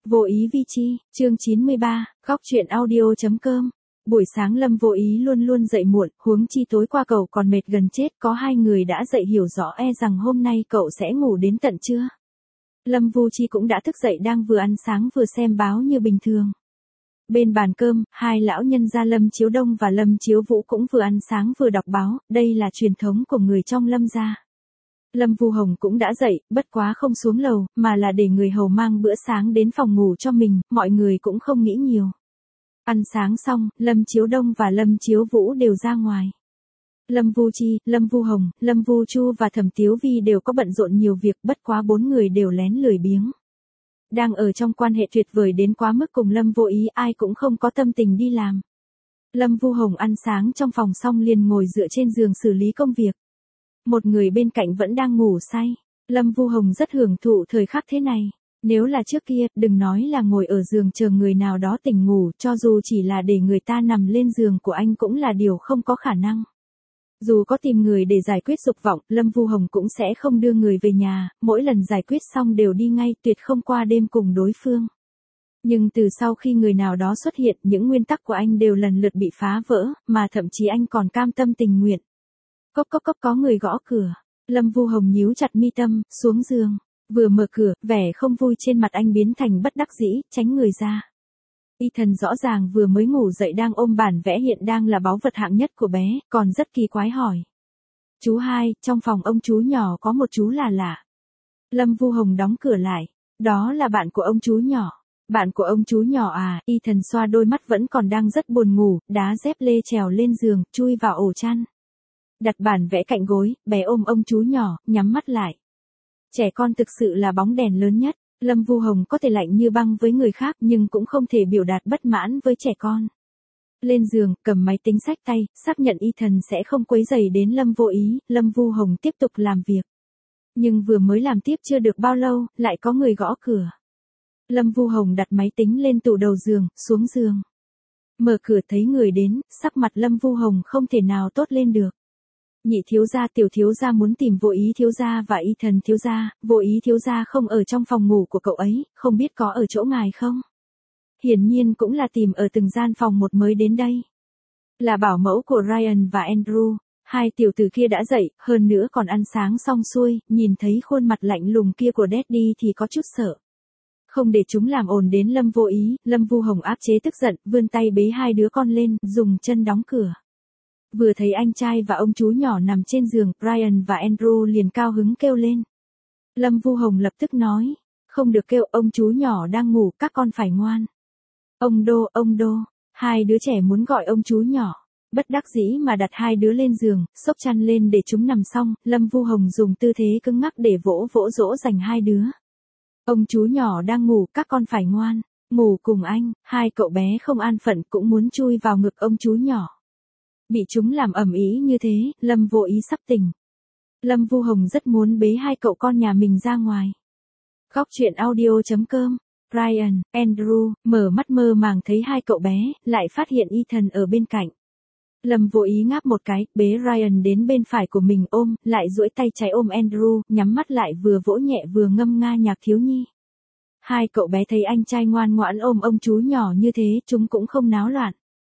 Vô ý vi chi, chương 93, góc truyện audio.com. Buổi sáng Lâm Vô Ý luôn luôn dậy muộn, huống chi tối qua cậu còn mệt gần chết, có hai người đã dậy hiểu rõ rằng hôm nay cậu sẽ ngủ đến tận trưa. Lâm Vô Chi cũng đã thức dậy đang vừa ăn sáng vừa xem báo như bình thường. Bên bàn cơm, hai lão nhân gia Lâm Chiếu Đông và Lâm Chiếu Vũ cũng vừa ăn sáng vừa đọc báo, đây là truyền thống của người trong Lâm gia. Lâm Vu Hồng cũng đã dậy, bất quá không xuống lầu, mà là để người hầu mang bữa sáng đến phòng ngủ cho mình, mọi người cũng không nghĩ nhiều. Ăn sáng xong, Lâm Chiếu Đông và Lâm Chiếu Vũ đều ra ngoài. Lâm Vu Chi, Lâm Vu Hồng, Lâm Vu Chu và Thẩm Tiếu Vi đều có bận rộn nhiều việc, bất quá bốn người đều lén lười biếng. Đang ở trong quan hệ tuyệt vời đến quá mức cùng Lâm Vô Ý, ai cũng không có tâm tình đi làm. Lâm Vu Hồng ăn sáng trong phòng xong liền ngồi dựa trên giường xử lý công việc. Một người bên cạnh vẫn đang ngủ say. Lâm Vu Hồng rất hưởng thụ thời khắc thế này. Nếu là trước kia, đừng nói là ngồi ở giường chờ người nào đó tỉnh ngủ, cho dù chỉ là để người ta nằm lên giường của anh cũng là điều không có khả năng. Dù có tìm người để giải quyết dục vọng, Lâm Vu Hồng cũng sẽ không đưa người về nhà, mỗi lần giải quyết xong đều đi ngay, tuyệt không qua đêm cùng đối phương. Nhưng từ sau khi người nào đó xuất hiện, những nguyên tắc của anh đều lần lượt bị phá vỡ, mà thậm chí anh còn cam tâm tình nguyện. Cốc cốc cốc, có người gõ cửa. Lâm Vu Hồng nhíu chặt mi tâm, xuống giường. Vừa mở cửa, vẻ không vui trên mặt anh biến thành bất đắc dĩ, tránh người ra. Ethan rõ ràng vừa mới ngủ dậy đang ôm bản vẽ hiện đang là báu vật hạng nhất của bé, còn rất kỳ quái hỏi. Chú hai, trong phòng ông chú nhỏ có một chú là lạ. Lâm Vu Hồng đóng cửa lại. Đó là bạn của ông chú nhỏ. Bạn của ông chú nhỏ à? Ethan xoa đôi mắt vẫn còn đang rất buồn ngủ, đá dép lê trèo lên giường, chui vào ổ chăn. Đặt bản vẽ cạnh gối, bé ôm ông chú nhỏ, nhắm mắt lại. Trẻ con thực sự là bóng đèn lớn nhất. Lâm Vu Hồng có thể lạnh như băng với người khác nhưng cũng không thể biểu đạt bất mãn với trẻ con. Lên giường, cầm máy tính xách tay, xác nhận Ethan sẽ không quấy rầy đến Lâm Vô Ý, Lâm Vu Hồng tiếp tục làm việc. Nhưng vừa mới làm tiếp chưa được bao lâu, lại có người gõ cửa. Lâm Vu Hồng đặt máy tính lên tủ đầu giường, xuống giường. Mở cửa thấy người đến, sắc mặt Lâm Vu Hồng không thể nào tốt lên được. Nhị thiếu gia, tiểu thiếu gia muốn tìm Vô Ý thiếu gia và Ethan thiếu gia, Vô Ý thiếu gia không ở trong phòng ngủ của cậu ấy, không biết có ở chỗ ngài không? Hiển nhiên cũng là tìm ở từng gian phòng một mới đến đây. Là bảo mẫu của Ryan và Andrew, hai tiểu tử kia đã dậy, hơn nữa còn ăn sáng xong xuôi, nhìn thấy khuôn mặt lạnh lùng kia của Daddy thì có chút sợ. Không để chúng làm ồn đến Lâm Vô Ý, Lâm Vu Hồng áp chế tức giận, vươn tay bế hai đứa con lên, dùng chân đóng cửa. Vừa thấy anh trai và ông chú nhỏ nằm trên giường, Ryan và Andrew liền cao hứng kêu lên. Lâm Vu Hồng lập tức nói, không được kêu, ông chú nhỏ đang ngủ, các con phải ngoan. Ông Đô, hai đứa trẻ muốn gọi ông chú nhỏ. Bất đắc dĩ mà đặt hai đứa lên giường, xốc chăn lên để chúng nằm xong, Lâm Vu Hồng dùng tư thế cứng ngắc để vỗ dỗ dành hai đứa. Ông chú nhỏ đang ngủ, các con phải ngoan, ngủ cùng anh, hai cậu bé không an phận cũng muốn chui vào ngực ông chú nhỏ. Bị chúng làm ầm ĩ như thế, Lâm Vô Ý sắp tỉnh. Lâm Vu Hồng rất muốn bế hai cậu con nhà mình ra ngoài. Góc truyện audio.com. Ryan, Andrew, mở mắt mơ màng thấy hai cậu bé, lại phát hiện Ethan ở bên cạnh. Lâm Vô Ý ngáp một cái, bế Ryan đến bên phải của mình ôm, lại duỗi tay trái ôm Andrew, nhắm mắt lại vừa vỗ nhẹ vừa ngâm nga nhạc thiếu nhi. Hai cậu bé thấy anh trai ngoan ngoãn ôm ông chú nhỏ như thế, chúng cũng không náo loạn.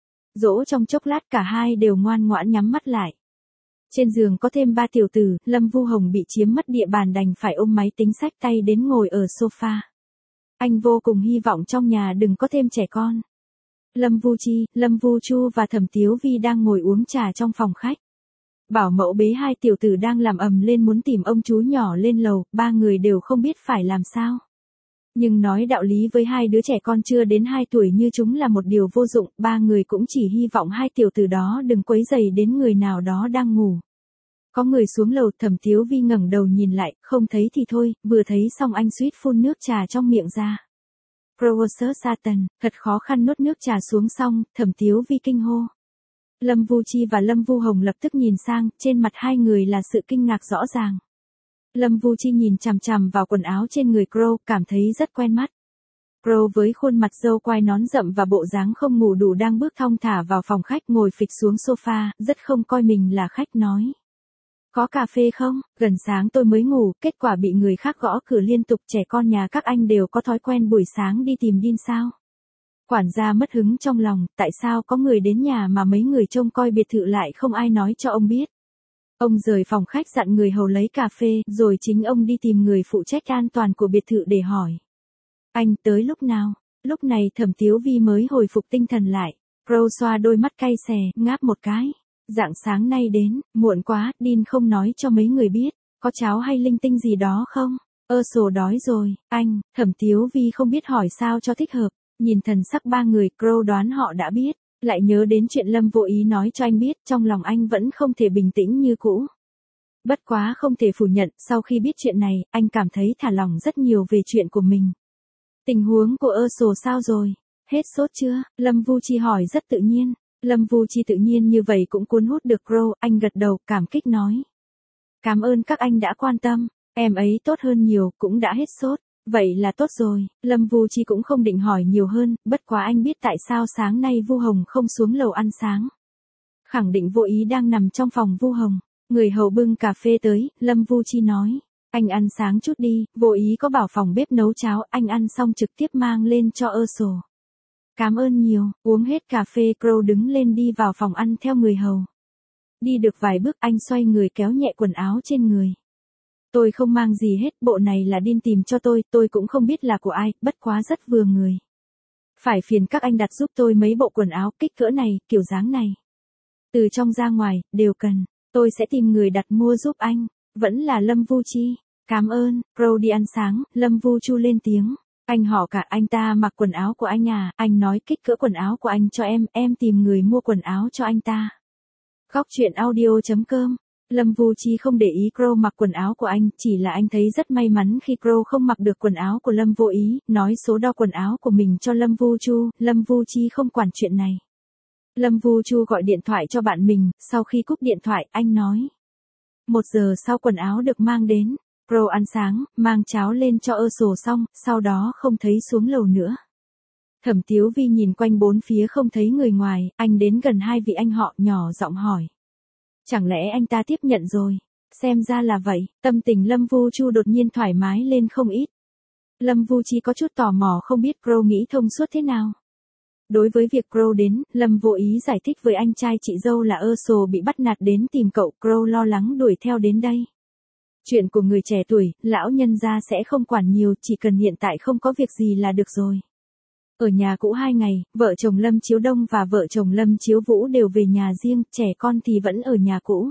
Dỗ trong chốc lát cả hai đều ngoan ngoãn nhắm mắt lại. Trên giường có thêm ba tiểu tử, Lâm Vu Hồng bị chiếm mất địa bàn đành phải ôm máy tính xách tay đến ngồi ở sofa. Anh vô cùng hy vọng trong nhà đừng có thêm trẻ con. Lâm Vu Chi, Lâm Vu Chu và Thẩm Tiếu Vi đang ngồi uống trà trong phòng khách. Bảo mẫu bế hai tiểu tử đang làm ầm lên muốn tìm ông chú nhỏ lên lầu, ba người đều không biết phải làm sao. Nhưng nói đạo lý với hai đứa trẻ con chưa đến 2 tuổi như chúng là một điều vô dụng, ba người cũng chỉ hy vọng hai tiểu tử đó đừng quấy rầy đến người nào đó đang ngủ. Có người xuống lầu, Thẩm Tiếu Vi ngẩng đầu nhìn lại, không thấy thì thôi, vừa thấy xong anh suýt phun nước trà trong miệng ra. Professor Satan, thật khó khăn nuốt nước trà xuống xong, Thẩm Tiếu Vi kinh hô. Lâm Vu Chi và Lâm Vu Hồng lập tức nhìn sang, trên mặt hai người là sự kinh ngạc rõ ràng. Lâm Vu Chi nhìn chằm chằm vào quần áo trên người Crow, cảm thấy rất quen mắt. Crow với khuôn mặt râu quai nón rậm và bộ dáng không ngủ đủ đang bước thong thả vào phòng khách ngồi phịch xuống sofa, rất không coi mình là khách nói. Có cà phê không? Gần sáng tôi mới ngủ, kết quả bị người khác gõ cửa liên tục. Trẻ con nhà các anh đều có thói quen buổi sáng đi tìm Dean sao? Quản gia mất hứng trong lòng, tại sao có người đến nhà mà mấy người trông coi biệt thự lại không ai nói cho ông biết. Ông rời phòng khách dặn người hầu lấy cà phê, rồi chính ông đi tìm người phụ trách an toàn của biệt thự để hỏi. Anh tới lúc nào? Lúc này Thẩm Tiếu Vi mới hồi phục tinh thần lại. Crow xoa đôi mắt cay xè, ngáp một cái. Rạng sáng nay đến, muộn quá, Dean không nói cho mấy người biết. Có cháo hay linh tinh gì đó không? Sổ đói rồi, anh. Thẩm Tiếu Vi không biết hỏi sao cho thích hợp. Nhìn thần sắc ba người, Crow đoán họ đã biết. Lại nhớ đến chuyện Lâm vô ý nói cho anh biết, trong lòng anh vẫn không thể bình tĩnh như cũ. Bất quá không thể phủ nhận, sau khi biết chuyện này, anh cảm thấy thả lỏng rất nhiều về chuyện của mình. Tình huống của Sổ sao rồi? Hết sốt chưa? Lâm Vu Chi hỏi rất tự nhiên. Lâm Vu Chi tự nhiên như vậy cũng cuốn hút được Crow, anh gật đầu, cảm kích nói. Cảm ơn các anh đã quan tâm, em ấy tốt hơn nhiều, cũng đã hết sốt. Vậy là tốt rồi, Lâm Vu Chi cũng không định hỏi nhiều hơn, bất quá anh biết tại sao sáng nay Vu Hồng không xuống lầu ăn sáng. Khẳng định vô ý đang nằm trong phòng Vu Hồng. Người hầu bưng cà phê tới, Lâm Vu Chi nói. Anh ăn sáng chút đi, vô ý có bảo phòng bếp nấu cháo, anh ăn xong trực tiếp mang lên cho Sổ. Cảm ơn nhiều, uống hết cà phê Crow đứng lên đi vào phòng ăn theo người hầu. Đi được vài bước anh xoay người kéo nhẹ quần áo trên người. Tôi không mang gì hết, bộ này là Dean tìm cho tôi cũng không biết là của ai, bất quá rất vừa người. Phải phiền các anh đặt giúp tôi mấy bộ quần áo kích cỡ này, kiểu dáng này. Từ trong ra ngoài, đều cần, tôi sẽ tìm người đặt mua giúp anh, vẫn là Lâm Vu Chi. Cảm ơn, Crow đi ăn sáng, Lâm Vu Chu lên tiếng. Anh họ cả anh ta mặc quần áo của anh à, anh nói kích cỡ quần áo của anh cho em tìm người mua quần áo cho anh ta. Góc truyện audio.com. Lâm Vu Chi không để ý Crow mặc quần áo của anh, chỉ là anh thấy rất may mắn khi Crow không mặc được quần áo của Lâm Vô Ý, nói số đo quần áo của mình cho Lâm Vu Chu, Lâm Vu Chi không quản chuyện này. Lâm Vu Chu gọi điện thoại cho bạn mình, sau khi cúp điện thoại, anh nói. 1 giờ sau quần áo được mang đến, Crow ăn sáng, mang cháo lên cho Sổ xong, sau đó không thấy xuống lầu nữa. Thẩm Tiếu Vi nhìn quanh bốn phía không thấy người ngoài, anh đến gần hai vị anh họ nhỏ giọng hỏi. Chẳng lẽ anh ta tiếp nhận rồi? Xem ra là vậy, tâm tình Lâm Vu Chu đột nhiên thoải mái lên không ít. Lâm Vu Chi có chút tò mò không biết Crow nghĩ thông suốt thế nào. Đối với việc Crow đến, Lâm Vô Ý giải thích với anh trai chị dâu là Sổ bị bắt nạt đến tìm cậu, Crow lo lắng đuổi theo đến đây. Chuyện của người trẻ tuổi, lão nhân gia sẽ không quản nhiều, chỉ cần hiện tại không có việc gì là được rồi. Ở nhà cũ 2 ngày, vợ chồng Lâm Chiếu Đông và vợ chồng Lâm Chiếu Vũ đều về nhà riêng, trẻ con thì vẫn ở nhà cũ.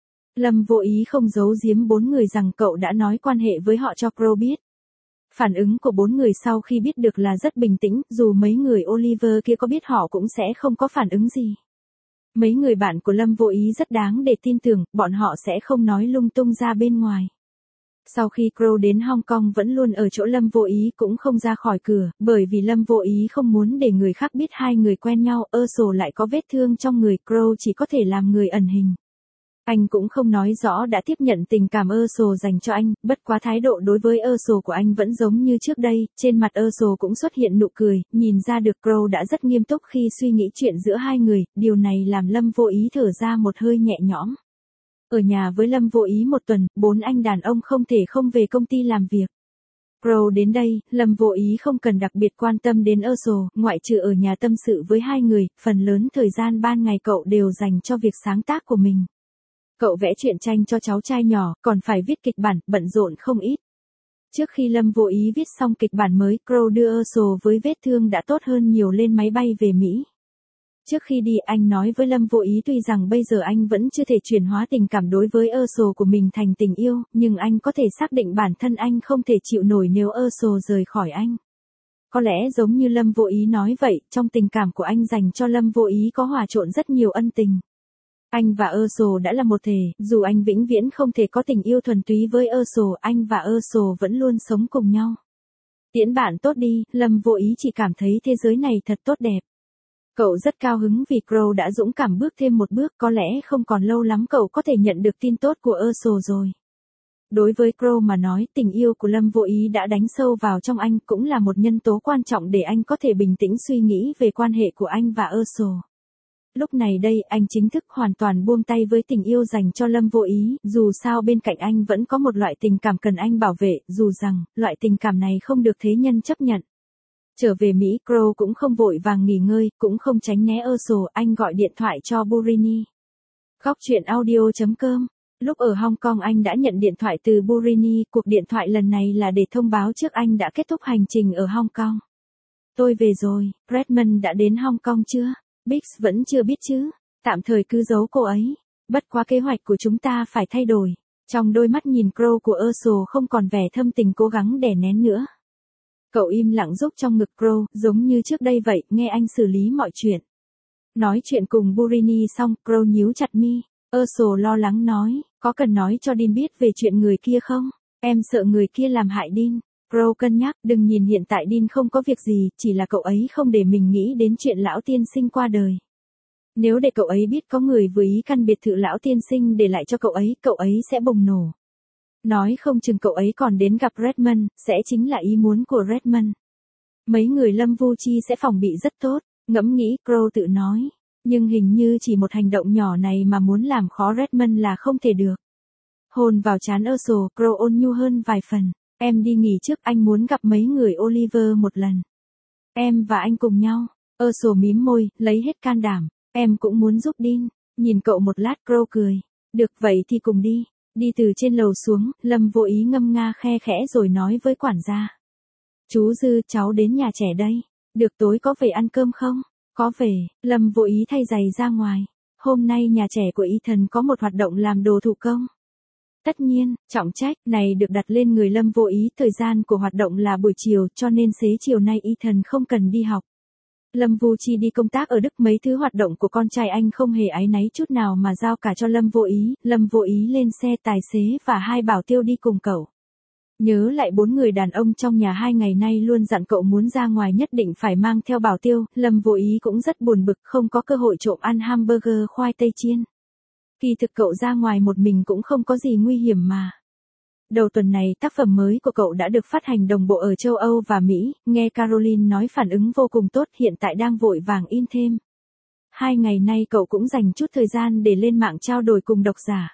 Lâm Vô Ý không giấu giếm 4 người rằng cậu đã nói quan hệ với họ cho Crow biết. Phản ứng của 4 người sau khi biết được là rất bình tĩnh, dù mấy người Oliver kia có biết họ cũng sẽ không có phản ứng gì. Mấy người bạn của Lâm Vô Ý rất đáng để tin tưởng, bọn họ sẽ không nói lung tung ra bên ngoài. Sau khi Crow đến Hong Kong vẫn luôn ở chỗ Lâm Vô Ý cũng không ra khỏi cửa, bởi vì Lâm Vô Ý không muốn để người khác biết hai người quen nhau, Sổ lại có vết thương trong người, Crow chỉ có thể làm người ẩn hình. Anh cũng không nói rõ đã tiếp nhận tình cảm Sổ dành cho anh, bất quá thái độ đối với Sổ của anh vẫn giống như trước đây, trên mặt Sổ cũng xuất hiện nụ cười, nhìn ra được Crow đã rất nghiêm túc khi suy nghĩ chuyện giữa hai người, điều này làm Lâm Vô Ý thở ra một hơi nhẹ nhõm. Ở nhà với Lâm Vô Ý 1 tuần, 4 anh đàn ông không thể không về công ty làm việc. Crow đến đây, Lâm Vô Ý không cần đặc biệt quan tâm đến Sổ, ngoại trừ ở nhà tâm sự với hai người, phần lớn thời gian ban ngày cậu đều dành cho việc sáng tác của mình. Cậu vẽ truyện tranh cho cháu trai nhỏ, còn phải viết kịch bản, bận rộn không ít. Trước khi Lâm Vô Ý viết xong kịch bản mới, Crow đưa Sổ với vết thương đã tốt hơn nhiều lên máy bay về Mỹ. Trước khi đi anh nói với Lâm Vô Ý tuy rằng bây giờ anh vẫn chưa thể chuyển hóa tình cảm đối với Sổ của mình thành tình yêu, nhưng anh có thể xác định bản thân anh không thể chịu nổi nếu Sổ rời khỏi anh. Có lẽ giống như Lâm Vô Ý nói vậy, trong tình cảm của anh dành cho Lâm Vô Ý có hòa trộn rất nhiều ân tình. Anh và Sổ đã là một thể, dù anh vĩnh viễn không thể có tình yêu thuần túy với Sổ, anh và Sổ vẫn luôn sống cùng nhau. Tiễn bạn tốt đi, Lâm Vô Ý chỉ cảm thấy thế giới này thật tốt đẹp. Cậu rất cao hứng vì Crow đã dũng cảm bước thêm một bước, có lẽ không còn lâu lắm cậu có thể nhận được tin tốt của Sổ rồi. Đối với Crow mà nói, tình yêu của Lâm Vô Ý đã đánh sâu vào trong anh, cũng là một nhân tố quan trọng để anh có thể bình tĩnh suy nghĩ về quan hệ của anh và Sổ. Lúc này đây anh chính thức hoàn toàn buông tay với tình yêu dành cho Lâm Vô Ý, dù sao bên cạnh anh vẫn có một loại tình cảm cần anh bảo vệ, dù rằng, loại tình cảm này không được thế nhân chấp nhận. Trở về Mỹ, Crow cũng không vội vàng nghỉ ngơi, cũng không tránh né Ursul, anh gọi điện thoại cho Burini. Góc chuyện audio.com. Lúc ở Hong Kong anh đã nhận điện thoại từ Burini, cuộc điện thoại lần này là để thông báo trước anh đã kết thúc hành trình ở Hong Kong. Tôi về rồi, Redmond đã đến Hong Kong chưa? Biggs vẫn chưa biết chứ, tạm thời cứ giấu cô ấy. Bất quá kế hoạch của chúng ta phải thay đổi. Trong đôi mắt nhìn Crow của Ursul không còn vẻ thâm tình cố gắng đè nén nữa. Cậu im lặng giúp trong ngực Crow, giống như trước đây vậy, nghe anh xử lý mọi chuyện. Nói chuyện cùng Burini xong, Crow nhíu chặt mi. Ursul lo lắng nói, có cần nói cho Dean biết về chuyện người kia không? Em sợ người kia làm hại Dean. Crow cân nhắc, đừng nhìn hiện tại Dean không có việc gì, chỉ là cậu ấy không để mình nghĩ đến chuyện lão tiên sinh qua đời. Nếu để cậu ấy biết có người vừa ý căn biệt thự lão tiên sinh để lại cho cậu ấy sẽ bùng nổ. Nói không chừng cậu ấy còn đến gặp Redmond, sẽ chính là ý muốn của Redmond. Mấy người Lâm Vu Chi sẽ phòng bị rất tốt, ngẫm nghĩ, Crow tự nói. Nhưng hình như chỉ một hành động nhỏ này mà muốn làm khó Redmond là không thể được. Hôn vào trán Ursul, Crow ôn nhu hơn vài phần. Em đi nghỉ trước, anh muốn gặp mấy người Oliver một lần. Em và anh cùng nhau. Ursul mím môi, lấy hết can đảm. Em cũng muốn giúp Dean. Nhìn cậu một lát, Crow cười. Được vậy thì cùng đi. Đi từ trên lầu xuống, Lâm Vô Ý ngâm nga khe khẽ rồi nói với quản gia. Chú Dư, cháu đến nhà trẻ đây. Được, tối có về ăn cơm không? Có về. Lâm Vô Ý thay giày ra ngoài. Hôm nay nhà trẻ của Ethan có một hoạt động làm đồ thủ công. Tất nhiên, trọng trách này được đặt lên người Lâm Vô Ý, thời gian của hoạt động là buổi chiều, cho nên xế chiều nay Ethan không cần đi học. Lâm Vu Chi đi công tác ở Đức, mấy thứ hoạt động của con trai anh không hề áy náy chút nào mà giao cả cho Lâm Vô Ý. Lâm Vô Ý lên xe, tài xế và hai bảo tiêu đi cùng cậu. Nhớ lại 4 người đàn ông trong nhà 2 ngày nay luôn dặn cậu muốn ra ngoài nhất định phải mang theo bảo tiêu, Lâm Vô Ý cũng rất buồn bực không có cơ hội trộm ăn hamburger khoai tây chiên. Kỳ thực cậu ra ngoài một mình cũng không có gì nguy hiểm mà. Đầu tuần này tác phẩm mới của cậu đã được phát hành đồng bộ ở châu Âu và Mỹ, nghe Caroline nói phản ứng vô cùng tốt, hiện tại đang vội vàng in thêm. 2 ngày nay cậu cũng dành chút thời gian để lên mạng trao đổi cùng độc giả.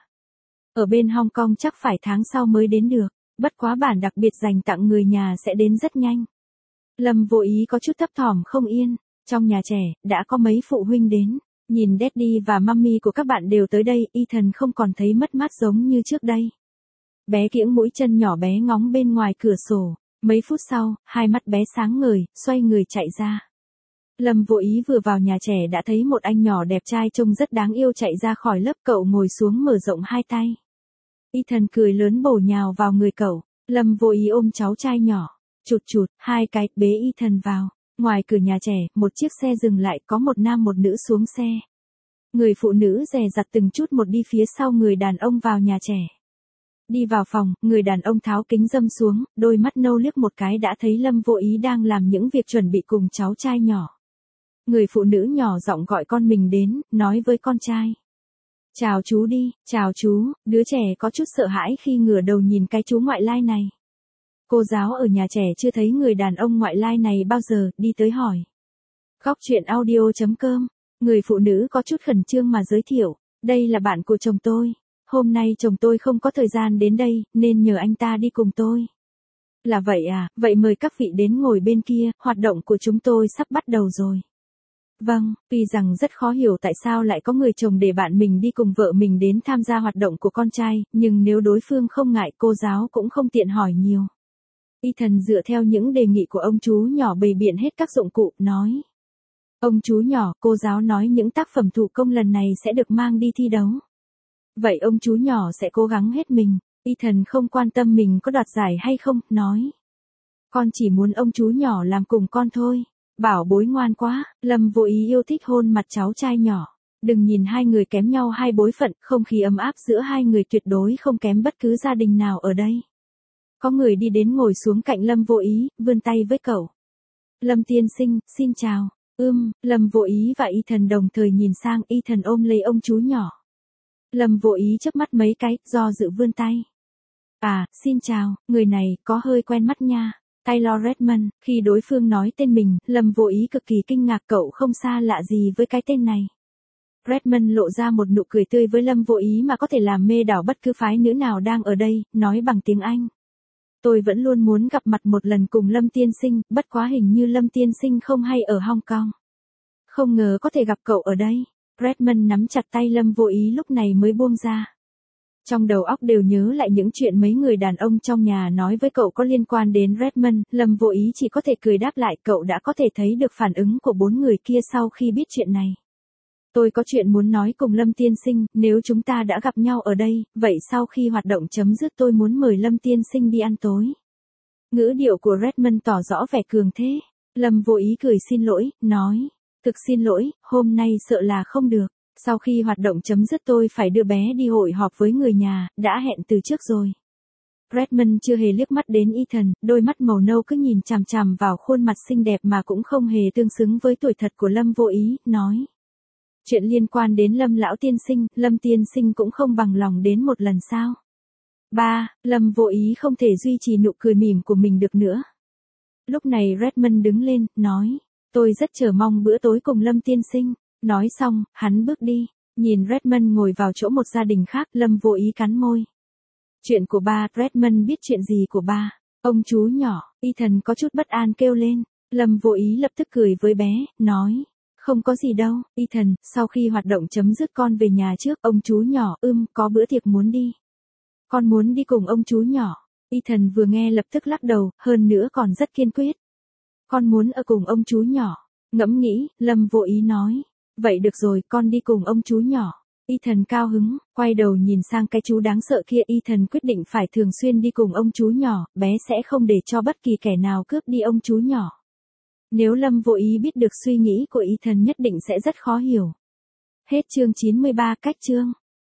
Ở bên Hong Kong chắc phải tháng sau mới đến được, bất quá bản đặc biệt dành tặng người nhà sẽ đến rất nhanh. Lâm Vô Ý có chút thấp thỏm không yên, trong nhà trẻ, đã có mấy phụ huynh đến. Nhìn Daddy và Mummy của các bạn đều tới đây, Ethan không còn thấy mất mát giống như trước đây. Bé kiễng mũi chân nhỏ bé ngóng bên ngoài cửa sổ. Mấy phút sau, hai mắt bé sáng ngời, xoay người chạy ra. Lâm Vô Ý vừa vào nhà trẻ đã thấy một anh nhỏ đẹp trai trông rất đáng yêu chạy ra khỏi lớp, cậu ngồi xuống mở rộng hai tay. Ethan cười lớn bổ nhào vào người cậu. Lâm Vô Ý ôm cháu trai nhỏ. Chụt chụt, hai cái, bế Ethan vào. Ngoài cửa nhà trẻ, một chiếc xe dừng lại, có một nam một nữ xuống xe. Người phụ nữ dè dặt từng chút một đi phía sau người đàn ông vào nhà trẻ. Đi vào phòng, người đàn ông tháo kính râm xuống, đôi mắt nâu liếc một cái đã thấy Lâm Vô Ý đang làm những việc chuẩn bị cùng cháu trai nhỏ. Người phụ nữ nhỏ giọng gọi con mình đến, nói với con trai. Chào chú đi, chào chú, đứa trẻ có chút sợ hãi khi ngửa đầu nhìn cái chú ngoại lai này. Cô giáo ở nhà trẻ chưa thấy người đàn ông ngoại lai này bao giờ, đi tới hỏi. Góc chuyện audio.com, người phụ nữ có chút khẩn trương mà giới thiệu, đây là bạn của chồng tôi. Hôm nay chồng tôi không có thời gian đến đây, nên nhờ anh ta đi cùng tôi. Là vậy à, vậy mời các vị đến ngồi bên kia, hoạt động của chúng tôi sắp bắt đầu rồi. Vâng, tuy rằng rất khó hiểu tại sao lại có người chồng để bạn mình đi cùng vợ mình đến tham gia hoạt động của con trai, nhưng nếu đối phương không ngại cô giáo cũng không tiện hỏi nhiều. Ethan dựa theo những đề nghị của ông chú nhỏ bày biện hết các dụng cụ, nói. Ông chú nhỏ, cô giáo nói những tác phẩm thủ công lần này sẽ được mang đi thi đấu. Vậy ông chú nhỏ sẽ cố gắng hết mình. Ethan không quan tâm mình có đoạt giải hay không, nói. Con chỉ muốn ông chú nhỏ làm cùng con thôi. Bảo bối ngoan quá, Lâm Vô Ý yêu thích hôn mặt cháu trai nhỏ. Đừng nhìn hai người kém nhau hai bối phận, không khí ấm áp giữa hai người tuyệt đối không kém bất cứ gia đình nào ở đây. Có người đi đến ngồi xuống cạnh Lâm Vô Ý, vươn tay với cậu. Lâm tiên sinh, xin chào. Lâm Vô Ý và Ethan đồng thời nhìn sang, Ethan ôm lấy ông chú nhỏ. Lâm Vô Ý chớp mắt mấy cái, do dự vươn tay. À, xin chào, người này có hơi quen mắt nha. Taylor Redmond, khi đối phương nói tên mình, Lâm Vô Ý cực kỳ kinh ngạc, cậu không xa lạ gì với cái tên này. Redmond lộ ra một nụ cười tươi với Lâm Vô Ý mà có thể làm mê đảo bất cứ phái nữ nào đang ở đây, nói bằng tiếng Anh. Tôi vẫn luôn muốn gặp mặt một lần cùng Lâm tiên sinh, bất quá hình như Lâm tiên sinh không hay ở Hong Kong. Không ngờ có thể gặp cậu ở đây. Redmond nắm chặt tay Lâm Vô Ý lúc này mới buông ra. Trong đầu óc đều nhớ lại những chuyện mấy người đàn ông trong nhà nói với cậu có liên quan đến Redmond, Lâm Vô Ý chỉ có thể cười đáp lại. Cậu đã có thể thấy được phản ứng của 4 người kia sau khi biết chuyện này. Tôi có chuyện muốn nói cùng Lâm tiên sinh, nếu chúng ta đã gặp nhau ở đây, vậy sau khi hoạt động chấm dứt tôi muốn mời Lâm tiên sinh đi ăn tối. Ngữ điệu của Redmond tỏ rõ vẻ cường thế. Lâm Vô Ý cười xin lỗi, nói. Thực xin lỗi, hôm nay sợ là không được. Sau khi hoạt động chấm dứt tôi phải đưa bé đi hội họp với người nhà, đã hẹn từ trước rồi. Redmond chưa hề liếc mắt đến Ethan, đôi mắt màu nâu cứ nhìn chằm chằm vào khuôn mặt xinh đẹp mà cũng không hề tương xứng với tuổi thật của Lâm Vô Ý, nói. Chuyện liên quan đến Lâm lão tiên sinh, Lâm tiên sinh cũng không bằng lòng đến một lần sao. Lâm Vô Ý không thể duy trì nụ cười mỉm của mình được nữa. Lúc này Redmond đứng lên, nói. Tôi rất chờ mong bữa tối cùng Lâm tiên sinh. Nói xong, hắn bước đi. Nhìn Redmond ngồi vào chỗ một gia đình khác, Lâm Vô Ý cắn môi. Chuyện của ba, Redmond biết chuyện gì của ba? Ông chú nhỏ, Ethan có chút bất an kêu lên. Lâm Vô Ý lập tức cười với bé, nói. Không có gì đâu, Ethan, sau khi hoạt động chấm dứt con về nhà trước. Ông chú nhỏ, có bữa tiệc muốn đi. Con muốn đi cùng ông chú nhỏ. Ethan vừa nghe lập tức lắc đầu, hơn nữa còn rất kiên quyết. Con muốn ở cùng ông chú nhỏ. Ngẫm nghĩ, Lâm Vô Ý nói. Vậy được rồi, con đi cùng ông chú nhỏ. Ethan cao hứng, quay đầu nhìn sang cái chú đáng sợ kia. Ethan quyết định phải thường xuyên đi cùng ông chú nhỏ, bé sẽ không để cho bất kỳ kẻ nào cướp đi ông chú nhỏ. Nếu Lâm Vô Ý biết được suy nghĩ của Ethan nhất định sẽ rất khó hiểu. Hết chương 93 cách chương.